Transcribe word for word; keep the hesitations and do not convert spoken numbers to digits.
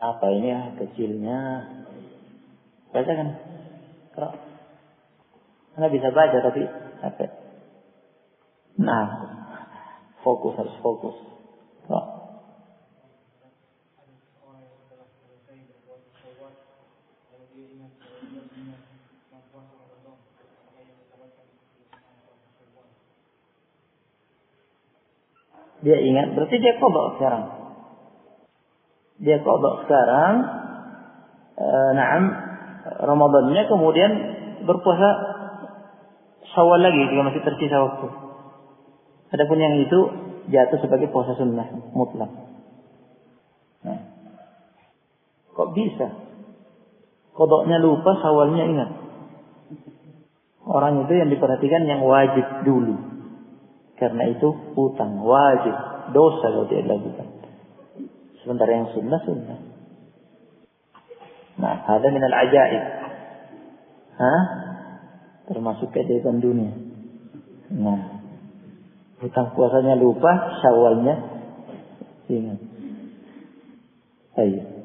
Apa ini ya kecilnya? Baca kan? Kalau Anda bisa baca tapi apa? Nah, fokus harus fokus. Kalau dia ingat, berarti dia qada sekarang. Dia qada sekarang. E, Naam, Ramadannya kemudian berpuasa Syawal lagi jika masih tersisa waktu. Adapun yang itu jatuh sebagai puasa sunnah mutlak. Nah, kok bisa? Qadanya lupa, Syawalnya ingat. Orang itu yang diperhatikan yang wajib dulu. Karena itu utang wajib, dosa kalau dia lakukan. Sementara yang sunnah sunnah. Nah, ada minal ajaib. Hah? Termasuk keajaiban dunia. Nah, hutang puasanya lupa, Syawalnya ingat. Ayo.